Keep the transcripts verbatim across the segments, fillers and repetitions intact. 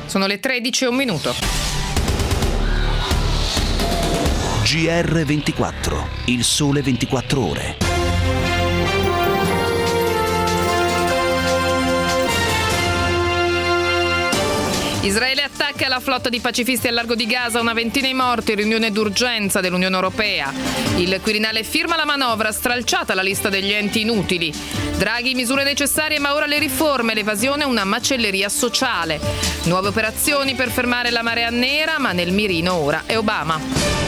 Sono le tredici e un minuto. G R ventiquattro, il sole ventiquattro ore. Israele attacca la flotta di pacifisti al largo di Gaza, una ventina i morti, riunione d'urgenza dell'Unione Europea. Il Quirinale firma la manovra, stralciata la lista degli enti inutili. Draghi, misure necessarie, ma ora le riforme, l'evasione, una macelleria sociale. Nuove operazioni per fermare la marea nera, ma nel mirino ora è Obama.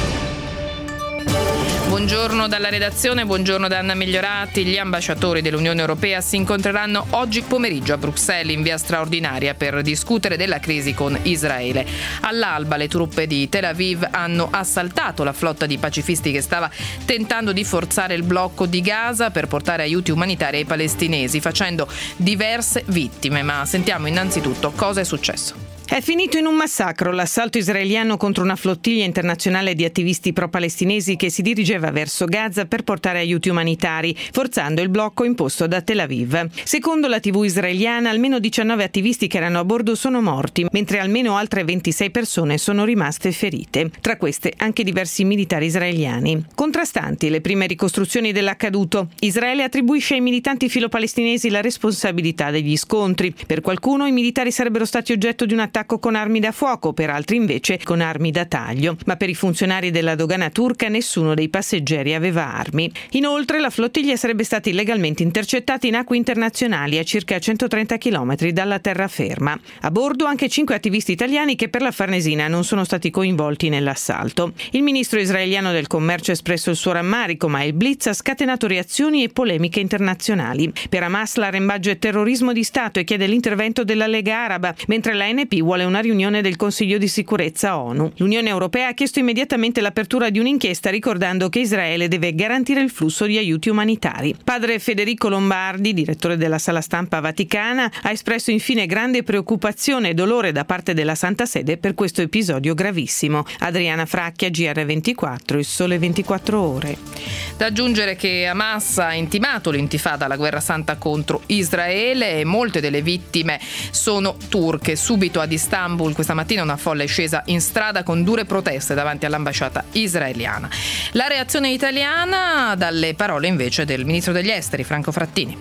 Buongiorno dalla redazione, buongiorno da Anna Migliorati. Gli ambasciatori dell'Unione Europea si incontreranno oggi pomeriggio a Bruxelles in via straordinaria per discutere della crisi con Israele. All'alba le truppe di Tel Aviv hanno assaltato la flotta di pacifisti che stava tentando di forzare il blocco di Gaza per portare aiuti umanitari ai palestinesi, facendo diverse vittime. Ma sentiamo innanzitutto cosa è successo. È finito in un massacro l'assalto israeliano contro una flottiglia internazionale di attivisti pro-palestinesi che si dirigeva verso Gaza per portare aiuti umanitari, forzando il blocco imposto da Tel Aviv. Secondo la tivù israeliana, almeno diciannove attivisti che erano a bordo sono morti, mentre almeno altre ventisei persone sono rimaste ferite. Tra queste anche diversi militari israeliani. Contrastanti le prime ricostruzioni dell'accaduto. Israele attribuisce ai militanti filo-palestinesi la responsabilità degli scontri. Per qualcuno i militari sarebbero stati oggetto di un attacco con armi da fuoco, per altri invece con armi da taglio. Ma per i funzionari della dogana turca nessuno dei passeggeri aveva armi. Inoltre la flottiglia sarebbe stata illegalmente intercettata in acque internazionali a circa centotrenta chilometri dalla terraferma. A bordo anche cinque attivisti italiani che per la Farnesina non sono stati coinvolti nell'assalto. Il ministro israeliano del commercio ha espresso il suo rammarico, ma il blitz ha scatenato reazioni e polemiche internazionali. Per Hamas l'arrembaggio è terrorismo di Stato e chiede l'intervento della Lega Araba, mentre la N P vuole una riunione del Consiglio di sicurezza ONU. L'Unione Europea ha chiesto immediatamente l'apertura di un'inchiesta, ricordando che Israele deve garantire il flusso di aiuti umanitari. Padre Federico Lombardi, direttore della Sala Stampa Vaticana, ha espresso infine grande preoccupazione e dolore da parte della Santa Sede per questo episodio gravissimo. Adriana Fracchia, G R ventiquattro, il sole ventiquattro ore. Da aggiungere che Hamas ha intimato l'intifada, la guerra santa contro Israele, e molte delle vittime sono turche. Subito ad Istanbul questa mattina una folla è scesa in strada con dure proteste davanti all'ambasciata israeliana. La reazione italiana dalle parole invece del ministro degli esteri Franco Frattini.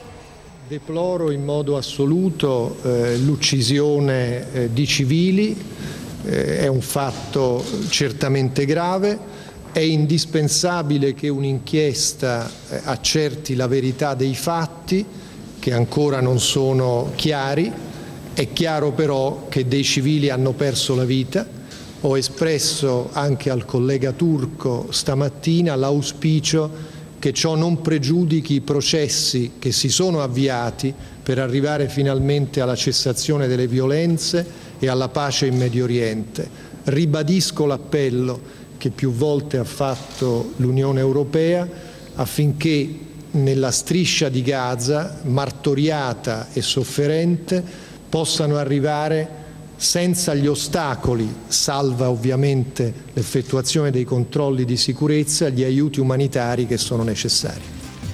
Deploro in modo assoluto eh, l'uccisione eh, di civili, eh, è un fatto certamente grave, è indispensabile che un'inchiesta eh, accerti la verità dei fatti che ancora non sono chiari. È chiaro però che dei civili hanno perso la vita. Ho espresso anche al collega turco stamattina l'auspicio che ciò non pregiudichi i processi che si sono avviati per arrivare finalmente alla cessazione delle violenze e alla pace in Medio Oriente. Ribadisco l'appello che più volte ha fatto l'Unione Europea affinché nella striscia di Gaza, martoriata e sofferente, possano arrivare senza gli ostacoli, salva ovviamente l'effettuazione dei controlli di sicurezza, gli aiuti umanitari che sono necessari.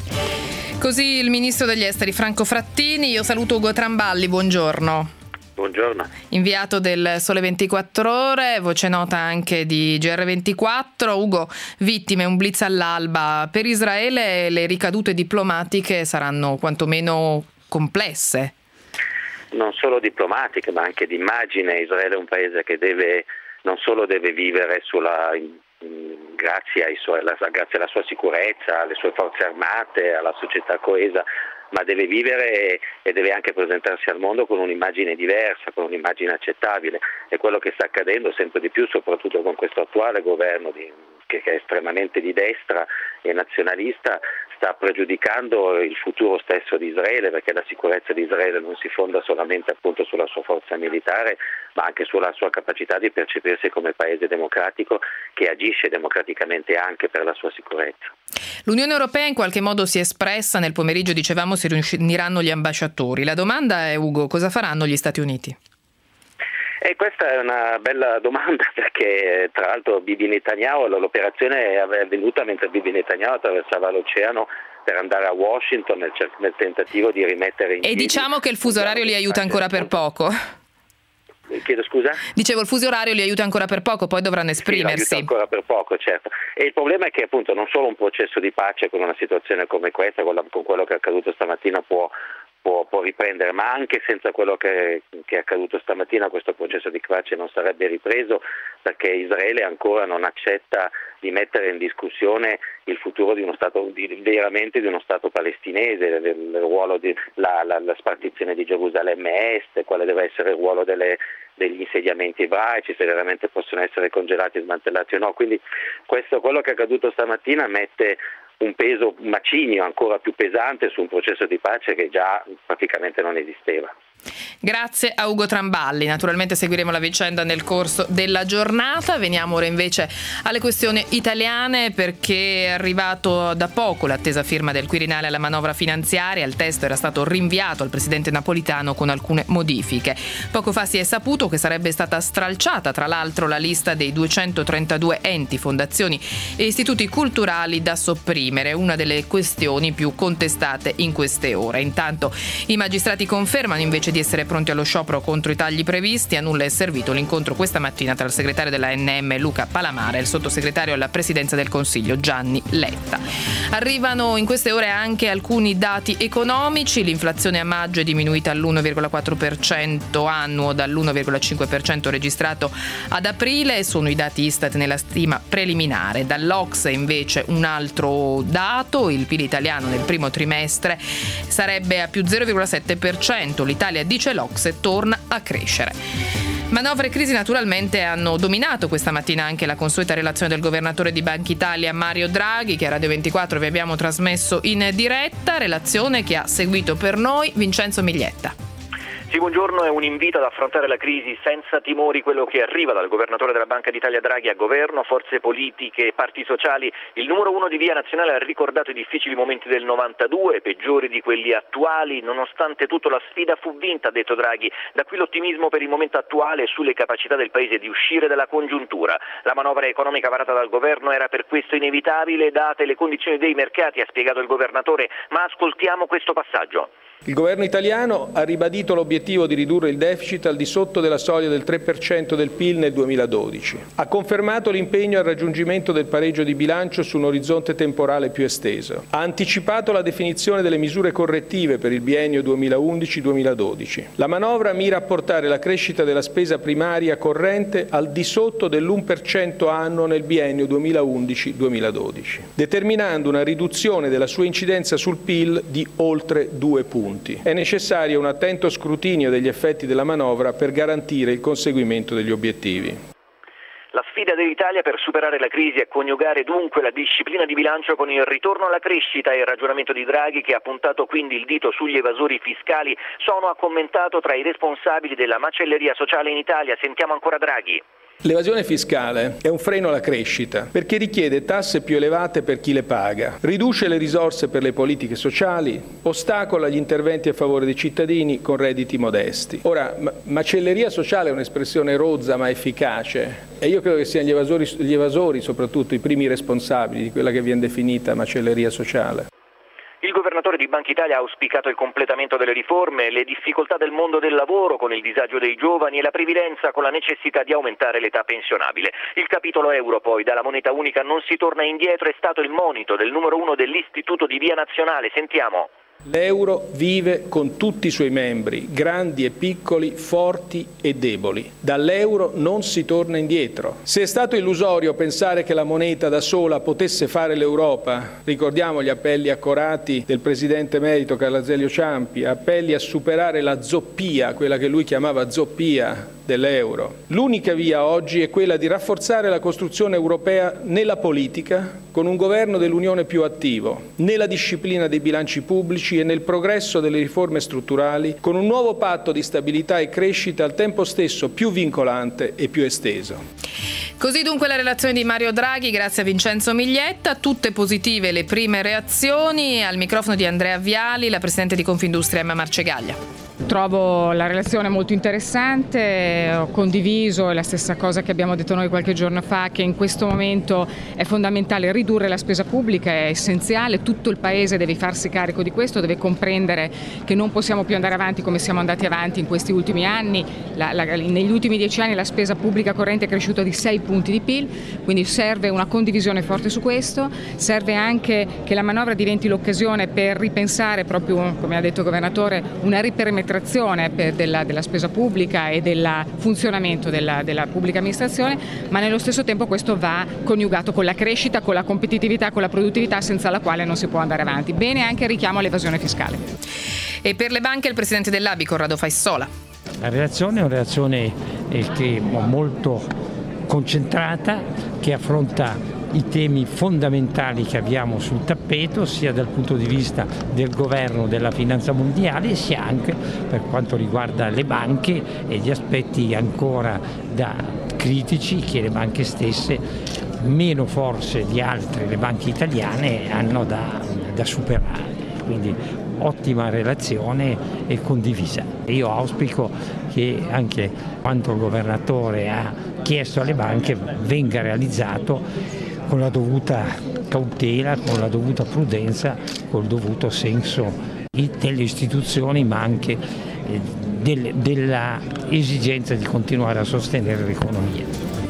Così il ministro degli esteri Franco Frattini. Io saluto Ugo Tramballi, buongiorno. Buongiorno. Inviato del Sole ventiquattro Ore, voce nota anche di G R ventiquattro. Ugo, vittime, un blitz all'alba. Per Israele le ricadute diplomatiche saranno quantomeno complesse. Non solo diplomatiche, ma anche di immagine. Israele è un paese che deve non solo deve vivere sulla, grazie, ai suoi, grazie alla sua sicurezza, alle sue forze armate, alla società coesa, ma deve vivere e deve anche presentarsi al mondo con un'immagine diversa, con un'immagine accettabile. E quello che sta accadendo sempre di più, soprattutto con questo attuale governo di, che è estremamente di destra e nazionalista, sta pregiudicando il futuro stesso di Israele, perché la sicurezza di Israele non si fonda solamente appunto sulla sua forza militare, ma anche sulla sua capacità di percepirsi come paese democratico che agisce democraticamente anche per la sua sicurezza. L'Unione Europea in qualche modo si è espressa, nel pomeriggio dicevamo si riuniranno gli ambasciatori. La domanda è, Ugo, cosa faranno gli Stati Uniti? E questa è una bella domanda, perché tra l'altro Bibi Netanyahu, l'operazione è avvenuta mentre Bibi Netanyahu attraversava l'oceano per andare a Washington nel, nel tentativo di rimettere in E diciamo che il fuso orario li aiuta ancora per poco. Chiedo scusa? Dicevo, il fuso orario li aiuta ancora per poco, poi dovranno esprimersi. Sì, aiuta ancora per poco, certo. E il problema è che appunto non solo un processo di pace con una situazione come questa, con, la, con quello che è accaduto stamattina può Può, può riprendere, ma anche senza quello che, che è accaduto stamattina questo processo di pace non sarebbe ripreso, perché Israele ancora non accetta di mettere in discussione il futuro di uno Stato, di, veramente di uno Stato palestinese, il ruolo di la, la, la spartizione di Gerusalemme Est, quale deve essere il ruolo delle, degli insediamenti ebraici, se veramente possono essere congelati, smantellati o no. Quindi questo, quello che è accaduto stamattina mette un peso macigno ancora più pesante su un processo di pace che già praticamente non esisteva. Grazie a Ugo Tramballi. Naturalmente seguiremo la vicenda nel corso della giornata. Veniamo ora invece alle questioni italiane, perché è arrivato da poco l'attesa firma del Quirinale alla manovra finanziaria. Il testo era stato rinviato al presidente Napolitano con alcune modifiche. Poco fa si è saputo che sarebbe stata stralciata tra l'altro la lista dei duecentotrentadue enti, fondazioni e istituti culturali da sopprimere, una delle questioni più contestate in queste ore. Intanto i magistrati confermano invece di essere pronti allo sciopero contro i tagli previsti. A nulla è servito l'incontro questa mattina tra il segretario dell'A N M Luca Palamara e il sottosegretario alla presidenza del Consiglio Gianni Letta. Arrivano in queste ore anche alcuni dati economici. L'inflazione a maggio è diminuita all'uno virgola quattro per cento annuo dall'uno virgola cinque per cento registrato ad aprile. Sono i dati Istat nella stima preliminare. Dall'Ocse invece un altro dato: il P I L italiano nel primo trimestre sarebbe a più zero virgola sette per cento. L'Italia, dice l'Ocse, torna a crescere. Manovra e crisi naturalmente hanno dominato questa mattina anche la consueta relazione del governatore di Banca Italia Mario Draghi, che a Radio ventiquattro vi abbiamo trasmesso in diretta, relazione che ha seguito per noi Vincenzo Miglietta. Sì, buongiorno. È un invito ad affrontare la crisi senza timori, quello che arriva dal governatore della Banca d'Italia Draghi a governo, forze politiche, parti sociali. Il numero uno di Via Nazionale ha ricordato i difficili momenti del novantadue, peggiori di quelli attuali. Nonostante tutto la sfida fu vinta, ha detto Draghi. Da qui l'ottimismo per il momento attuale sulle capacità del Paese di uscire dalla congiuntura. La manovra economica varata dal governo era per questo inevitabile, date le condizioni dei mercati, ha spiegato il governatore, ma ascoltiamo questo passaggio. Il governo italiano ha ribadito l'obiettivo di ridurre il deficit al di sotto della soglia del tre per cento del P I L nel duemiladodici. Ha confermato l'impegno al raggiungimento del pareggio di bilancio su un orizzonte temporale più esteso. Ha anticipato la definizione delle misure correttive per il biennio duemilaundici duemiladodici. La manovra mira a portare la crescita della spesa primaria corrente al di sotto dell'uno per cento annuo nel biennio duemilaundici duemiladodici, determinando una riduzione della sua incidenza sul P I L di oltre due punti. È necessario un attento scrutinio degli effetti della manovra per garantire il conseguimento degli obiettivi. La sfida dell'Italia per superare la crisi è coniugare dunque la disciplina di bilancio con il ritorno alla crescita e il ragionamento di Draghi, che ha puntato quindi il dito sugli evasori fiscali. Sono, ha commentato, tra i responsabili della macelleria sociale in Italia. Sentiamo ancora Draghi. L'evasione fiscale è un freno alla crescita perché richiede tasse più elevate per chi le paga, riduce le risorse per le politiche sociali, ostacola gli interventi a favore dei cittadini con redditi modesti. Ora, macelleria sociale è un'espressione rozza ma efficace e io credo che siano gli evasori, gli evasori soprattutto i primi responsabili di quella che viene definita macelleria sociale. Il governatore di Banca Italia ha auspicato il completamento delle riforme, le difficoltà del mondo del lavoro con il disagio dei giovani e la previdenza con la necessità di aumentare l'età pensionabile. Il capitolo euro poi, dalla moneta unica non si torna indietro, è stato il monito del numero uno dell'Istituto di Via Nazionale. Sentiamo. L'euro vive con tutti i suoi membri, grandi e piccoli, forti e deboli. Dall'euro non si torna indietro. Se è stato illusorio pensare che la moneta da sola potesse fare l'Europa, ricordiamo gli appelli accorati del presidente emerito Carlo Azeglio Ciampi, appelli a superare la zoppia, quella che lui chiamava zoppia dell'euro. L'unica via oggi è quella di rafforzare la costruzione europea nella politica, con un governo dell'Unione più attivo, nella disciplina dei bilanci pubblici e nel progresso delle riforme strutturali, con un nuovo patto di stabilità e crescita al tempo stesso più vincolante e più esteso. Così dunque la relazione di Mario Draghi, grazie a Vincenzo Miglietta. Tutte positive le prime reazioni. Al microfono di Andrea Viali, la presidente di Confindustria Emma Marcegaglia. Trovo la relazione molto interessante, ho condiviso la stessa cosa che abbiamo detto noi qualche giorno fa, che in questo momento è fondamentale ridurre la spesa pubblica, è essenziale, tutto il Paese deve farsi carico di questo, deve comprendere che non possiamo più andare avanti come siamo andati avanti in questi ultimi anni. La, la, negli ultimi dieci anni la spesa pubblica corrente è cresciuta di sei punti di P I L, quindi serve una condivisione forte su questo, serve anche che la manovra diventi l'occasione per ripensare proprio, come ha detto il Governatore, una riperimetrazione Per della, della spesa pubblica e del funzionamento della, della pubblica amministrazione, ma nello stesso tempo questo va coniugato con la crescita, con la competitività, con la produttività, senza la quale non si può andare avanti. Bene anche il richiamo all'evasione fiscale. E per le banche il presidente dell'A B I, Corrado Faissola. La relazione è una relazione che molto concentrata, che affronta i temi fondamentali che abbiamo sul tappeto, sia dal punto di vista del governo della finanza mondiale, sia anche per quanto riguarda le banche e gli aspetti ancora da critici che le banche stesse, meno forse di altre, le banche italiane, hanno da, da superare. Quindi ottima relazione e condivisa. Io auspico che anche quanto il Governatore ha chiesto alle banche venga realizzato con la dovuta cautela, con la dovuta prudenza, col dovuto senso delle istituzioni, ma anche del, della esigenza di continuare a sostenere l'economia.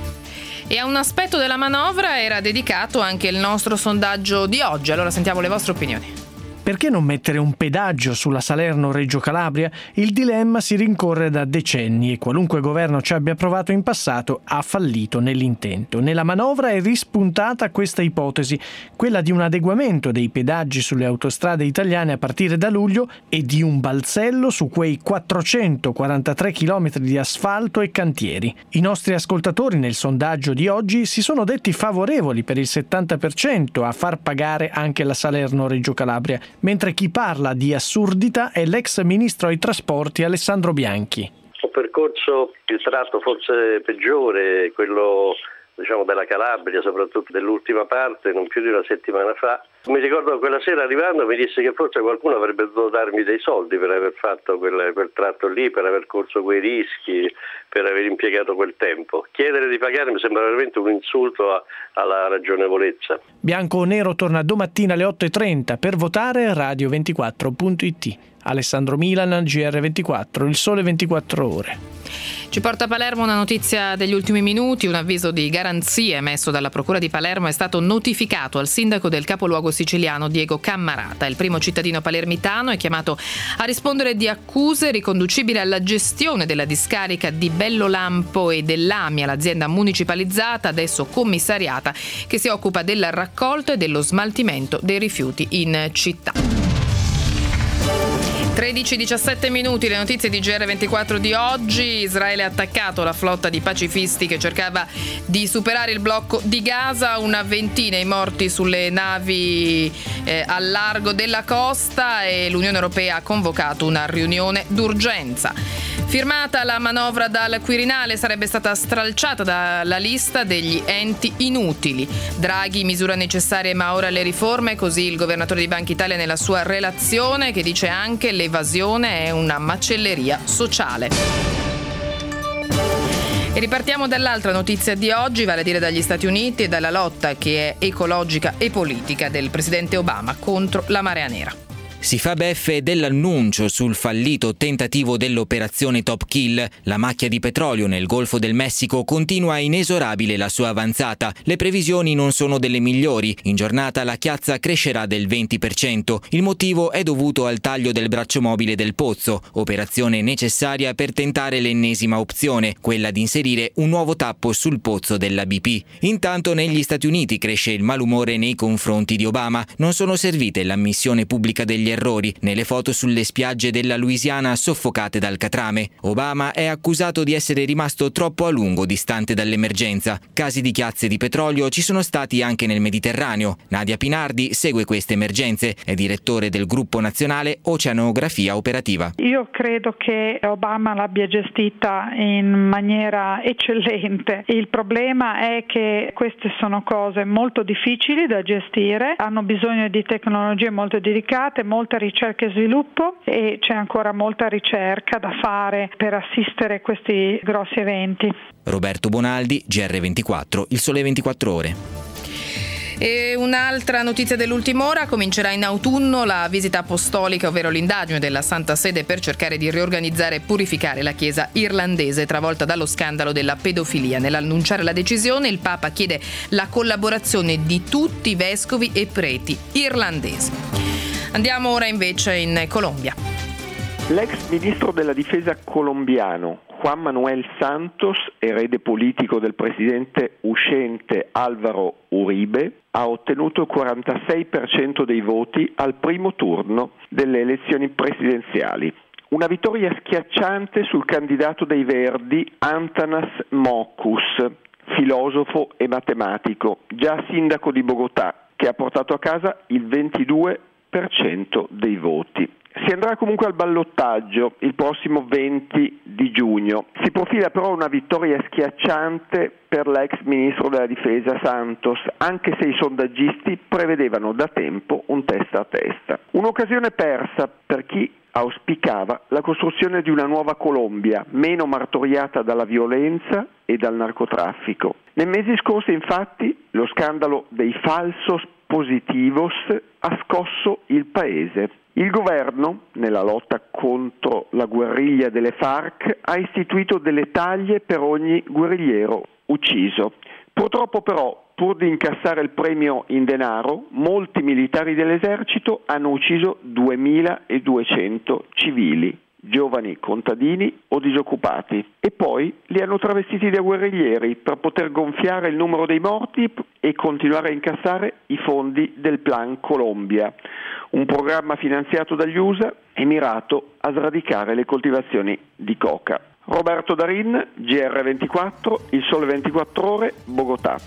E a un aspetto della manovra era dedicato anche il nostro sondaggio di oggi. Allora sentiamo le vostre opinioni. Perché non mettere un pedaggio sulla Salerno-Reggio Calabria? Il dilemma si rincorre da decenni e qualunque governo ci abbia provato in passato ha fallito nell'intento. Nella manovra è rispuntata questa ipotesi, quella di un adeguamento dei pedaggi sulle autostrade italiane a partire da luglio e di un balzello su quei quattrocentoquarantatré chilometri di asfalto e cantieri. I nostri ascoltatori nel sondaggio di oggi si sono detti favorevoli per il settanta per cento a far pagare anche la Salerno-Reggio Calabria, mentre chi parla di assurdità è l'ex ministro ai trasporti Alessandro Bianchi. Un percorso, il tratto forse peggiore, quello diciamo della Calabria, soprattutto dell'ultima parte, non più di una settimana fa. Mi ricordo quella sera arrivando mi disse che forse qualcuno avrebbe dovuto darmi dei soldi per aver fatto quel, quel tratto lì, per aver corso quei rischi, per aver impiegato quel tempo. Chiedere di pagare mi sembra veramente un insulto a, alla ragionevolezza. Bianco o Nero torna domattina alle otto e trenta per votare radio ventiquattro punto it. Alessandro Milan, G R ventiquattro, il sole ventiquattro ore. Ci porta a Palermo una notizia degli ultimi minuti. Un avviso di garanzia emesso dalla Procura di Palermo è stato notificato al sindaco del capoluogo siciliano Diego Cammarata. Il primo cittadino palermitano è chiamato a rispondere di accuse riconducibili alla gestione della discarica di Bellolampo e dell'Amia, l'azienda municipalizzata, adesso commissariata, che si occupa della raccolta e dello smaltimento dei rifiuti in città. tredici e diciassette minuti, le notizie di G R ventiquattro di oggi. Israele ha attaccato la flotta di pacifisti che cercava di superare il blocco di Gaza, una ventina i morti sulle navi eh, al largo della costa e l'Unione Europea ha convocato una riunione d'urgenza. Firmata la manovra dal Quirinale, sarebbe stata stralciata dalla lista degli enti inutili. Draghi, misura necessaria ma ora le riforme, così il governatore di Banca Italia nella sua relazione, che dice anche l'evasione è una macelleria sociale. E ripartiamo dall'altra notizia di oggi, vale a dire dagli Stati Uniti e dalla lotta che è ecologica e politica del presidente Obama contro la marea nera. Si fa beffe dell'annuncio sul fallito tentativo dell'operazione Top Kill. La macchia di petrolio nel Golfo del Messico continua inesorabile la sua avanzata. Le previsioni non sono delle migliori. In giornata la chiazza crescerà del venti per cento. Il motivo è dovuto al taglio del braccio mobile del pozzo, operazione necessaria per tentare l'ennesima opzione, quella di inserire un nuovo tappo sul pozzo della B P. Intanto negli Stati Uniti cresce il malumore nei confronti di Obama. Non sono servite l'ammissione pubblica degli errori nelle foto sulle spiagge della Louisiana soffocate dal catrame. Obama è accusato di essere rimasto troppo a lungo distante dall'emergenza. Casi di chiazze di petrolio ci sono stati anche nel Mediterraneo. Nadia Pinardi segue queste emergenze, è direttore del gruppo nazionale Oceanografia Operativa. Io credo che Obama l'abbia gestita in maniera eccellente. Il problema è che queste sono cose molto difficili da gestire, hanno bisogno di tecnologie molto dedicate, molto molta ricerca e sviluppo e c'è ancora molta ricerca da fare per assistere a questi grossi eventi. Roberto Bonaldi, G R ventiquattro, Il Sole ventiquattro Ore. E un'altra notizia dell'ultima ora: comincerà in autunno la visita apostolica, ovvero l'indagine della Santa Sede per cercare di riorganizzare e purificare la Chiesa irlandese travolta dallo scandalo della pedofilia. Nell'annunciare la decisione, il Papa chiede la collaborazione di tutti i vescovi e preti irlandesi. Andiamo ora invece in Colombia. L'ex ministro della difesa colombiano Juan Manuel Santos, erede politico del presidente uscente Álvaro Uribe, ha ottenuto il quarantasei per cento dei voti al primo turno delle elezioni presidenziali. Una vittoria schiacciante sul candidato dei Verdi Antanas Mockus, filosofo e matematico, già sindaco di Bogotà, che ha portato a casa il ventidue per cento dei voti. Si andrà comunque al ballottaggio il prossimo venti di giugno. Si profila però una vittoria schiacciante per l'ex ministro della difesa Santos, anche se i sondaggisti prevedevano da tempo un testa a testa. Un'occasione persa per chi auspicava la costruzione di una nuova Colombia, meno martoriata dalla violenza e dal narcotraffico. Nei mesi scorsi, infatti, lo scandalo dei falsos positivos ha scosso il paese. Il governo, nella lotta contro la guerriglia delle FARC, ha istituito delle taglie per ogni guerrigliero ucciso. Purtroppo però, pur di incassare il premio in denaro, molti militari dell'esercito hanno ucciso duemiladuecento civili, giovani contadini o disoccupati, e poi li hanno travestiti da guerriglieri per poter gonfiare il numero dei morti e continuare a incassare i fondi del Plan Colombia, un programma finanziato dagli U S A e mirato a sradicare le coltivazioni di coca. Roberto Darin, G R ventiquattro, Il Sole ventiquattro Ore, Bogotà.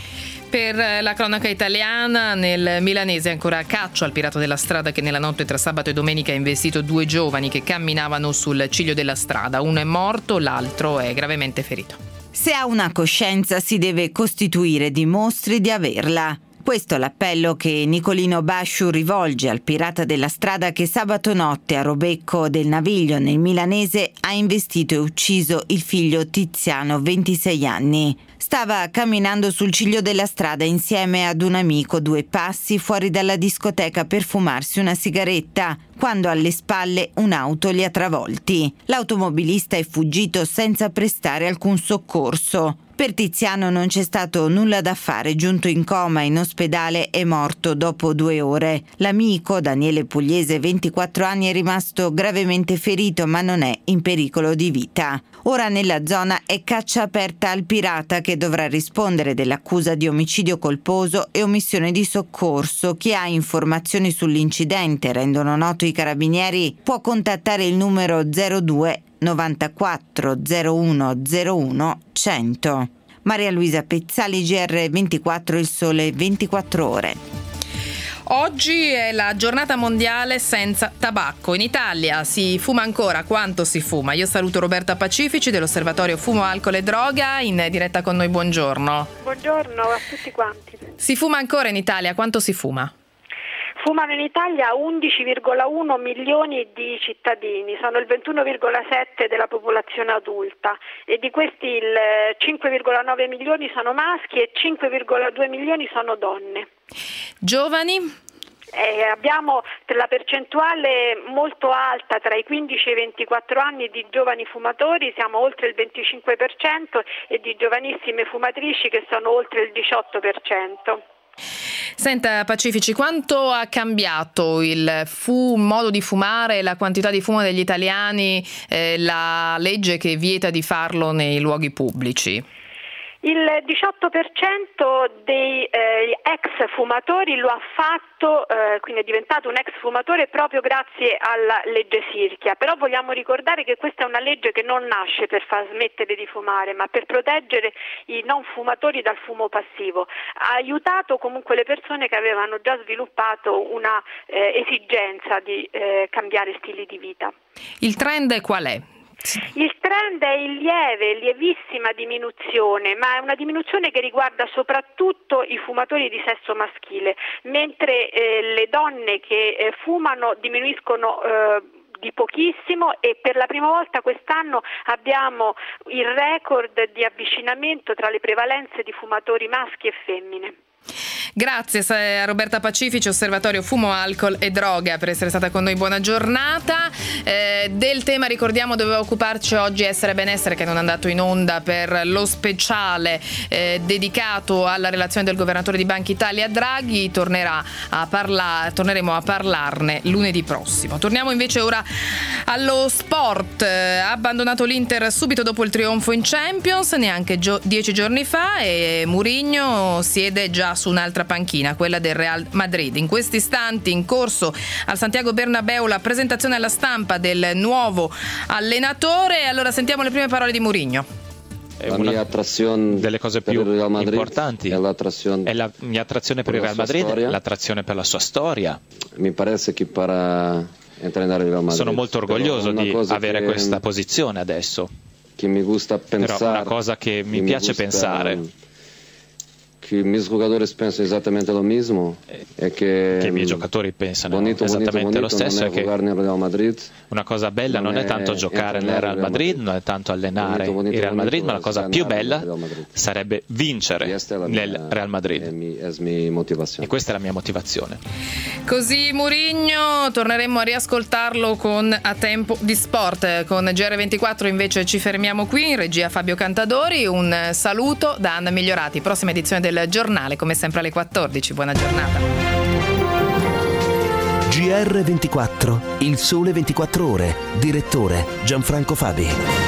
Per la cronaca italiana, nel milanese ancora caccia al pirata della strada che nella notte tra sabato e domenica ha investito due giovani che camminavano sul ciglio della strada. Uno è morto, l'altro è gravemente ferito. Se ha una coscienza si deve costituire, dimostri di averla. Questo è l'appello che Nicolino Basciu rivolge al pirata della strada che sabato notte a Robecco del Naviglio nel milanese ha investito e ucciso il figlio Tiziano, ventisei anni. Stava camminando sul ciglio della strada insieme ad un amico due passi fuori dalla discoteca per fumarsi una sigaretta, quando alle spalle un'auto li ha travolti. L'automobilista è fuggito senza prestare alcun soccorso. Per Tiziano non c'è stato nulla da fare, giunto in coma in ospedale è morto dopo due ore. L'amico, Daniele Pugliese, ventiquattro anni, è rimasto gravemente ferito ma non è in pericolo di vita. Ora nella zona è caccia aperta al pirata che dovrà rispondere dell'accusa di omicidio colposo e omissione di soccorso. Chi ha informazioni sull'incidente, rendono noto i carabinieri, può contattare il numero zero due novantaquattro zero uno zero uno cento. Maria Luisa Pezzali, G R ventiquattro, Il Sole ventiquattro Ore. Oggi è la giornata mondiale senza tabacco. In Italia si fuma ancora? Quanto si fuma? Io saluto Roberta Pacifici dell'Osservatorio Fumo, Alcol e Droga, in diretta con noi. Buongiorno. Buongiorno a tutti quanti. Si fuma ancora in Italia? Quanto si fuma? Fumano in Italia undici virgola uno milioni di cittadini, sono il ventuno virgola sette della popolazione adulta e di questi il cinque virgola nove milioni sono maschi e cinque virgola due milioni sono donne. Giovani? Eh, abbiamo la percentuale molto alta tra i quindici e i ventiquattro anni di giovani fumatori, siamo oltre il venticinque per cento, e di giovanissime fumatrici che sono oltre il diciotto per cento. Senta Pacifici, quanto ha cambiato il fu- modo di fumare, la quantità di fumo degli italiani, eh, la legge che vieta di farlo nei luoghi pubblici? Il diciotto per cento dei eh, ex fumatori lo ha fatto, eh, quindi è diventato un ex fumatore proprio grazie alla legge Sirchia, però vogliamo ricordare che questa è una legge che non nasce per far smettere di fumare, ma per proteggere i non fumatori dal fumo passivo. Ha aiutato comunque le persone che avevano già sviluppato una eh, esigenza di eh, cambiare stili di vita. Il trend qual è? Il trend è in lieve, lievissima diminuzione, ma è una diminuzione che riguarda soprattutto i fumatori di sesso maschile, mentre eh, le donne che eh, fumano diminuiscono eh, di pochissimo, e per la prima volta quest'anno abbiamo il record di avvicinamento tra le prevalenze di fumatori maschi e femmine. Grazie a Roberta Pacifici, Osservatorio Fumo, Alcol e Droga, per essere stata con noi. Buona giornata. Eh, del tema, ricordiamo, doveva occuparci oggi Essere Benessere, che non è andato in onda per lo speciale eh, dedicato alla relazione del governatore di Banca Italia Draghi. Tornerà a parla- torneremo a parlarne lunedì prossimo. Torniamo invece ora allo sport. Eh, ha abbandonato l'Inter subito dopo il trionfo in Champions, neanche gio- dieci giorni fa, e Mourinho siede già su un'altra panchina, quella del Real Madrid. In questi istanti in corso al Santiago Bernabéu la presentazione alla stampa del nuovo allenatore. Allora sentiamo le prime parole di Mourinho. La mia attrazione delle cose più importanti è, è la mia attrazione per il Real Madrid, storia. l'attrazione per la sua storia. Mi pare che para entrenare il Real Madrid. Sono molto orgoglioso di avere che, questa posizione adesso. Che mi gusta pensare, però una cosa che mi piace gusta, pensare che i miei giocatori pensano esattamente lo mismo e che, che i miei giocatori pensano bonito, esattamente bonito, lo stesso, bonito, è che Real Madrid, una cosa bella non, non è tanto giocare nel Real Madrid, non è tanto allenare bonito, bonito, il Real Madrid, bonito, ma la cosa più bella sarebbe vincere nel mia, Real Madrid, e questa è la mia motivazione. Così Mourinho, torneremo a riascoltarlo con A Tempo di Sport. Con G R ventiquattro invece ci fermiamo qui. In regia Fabio Cantadori, un saluto da Anna Migliorati. Prossima edizione del giornale come sempre alle quattordici. Buona giornata. G R ventiquattro, il sole ventiquattro ore. Direttore Gianfranco Fabi.